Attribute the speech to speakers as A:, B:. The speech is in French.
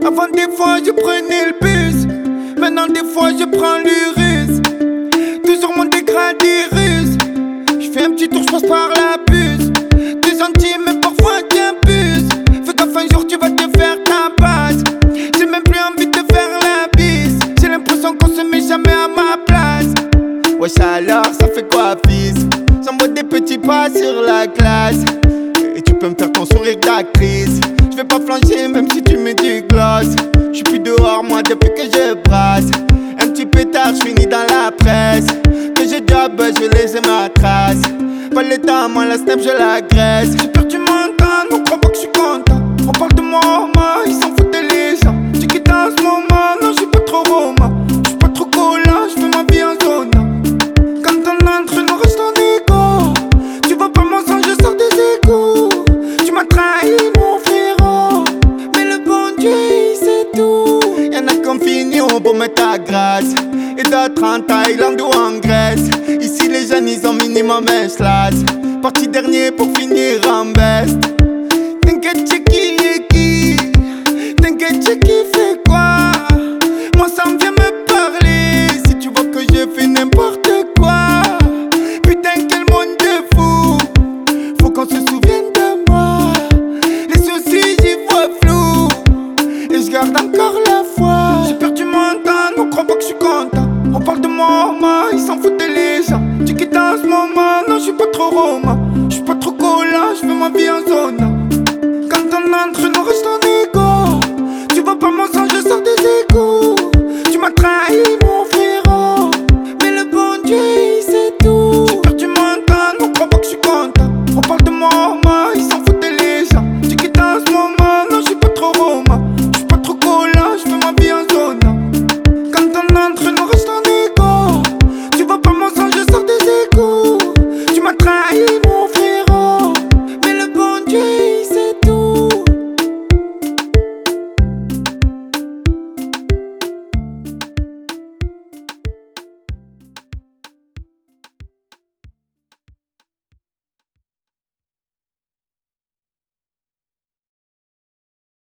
A: Avant des fois je prenais le bus, maintenant des fois je prends l'Urus. Toujours mon dégradé russe. J'fais un petit tour, j'passe par la puce. 2 centimes mais parfois t'abuses. Fais gaffe un jour tu vas te faire ta base. J'ai même plus envie de faire la bise. J'ai l'impression qu'on se met jamais à ma place. Wesh alors ça fait quoi fils? J'envoie des petits pas sur la classe. Et tu peux me faire ton sourire d'actrice. Je vais pas flancher même si tu mets du gloss. J'suis plus dehors moi depuis que je brasse. Un petit pétard, j'finis dans la presse. Que je job, je laisse ma trace. Pas le temps, moi la snap, je l'agresse. J'ai perdu mon temps, non crois pas que j'suis content. On parle de moi, ils s'en foutent les gens. Tu quittes en ce moment, non j'suis pas trop romain. J'suis pas trop collant, j'fais ma vie en zone. Quand on entre, nous reste en égo. Tu vois pas mon sang, je sors des égouts. Tu m'as trahi mon frérot, mais le bon Dieu il sait tout. Y'en a qui ont fini pour mettre ta grâce, et d'autres en Thaïlande ou en Grèce. Ici les jeunes ils ont minimum un slash. Parti dernier pour finir en best. T'inquiète c'est qui est qui, t'inquiète c'est qui fait quoi. Moi ça me vient me parler, si tu vois que je fais n'importe quoi. Putain quel monde de fou, faut qu'on se souvienne de moi. Les soucis j'y vois flou, et je garde encore la foi. J'ai perdu mon temps, non crois pas que je suis content. On parle de moi, ils s'en foutent les gens. Tu quittes en ce moment, non j'suis pas trop romain. J'suis pas trop collant, j'fais ma vie en zone. Quand on entre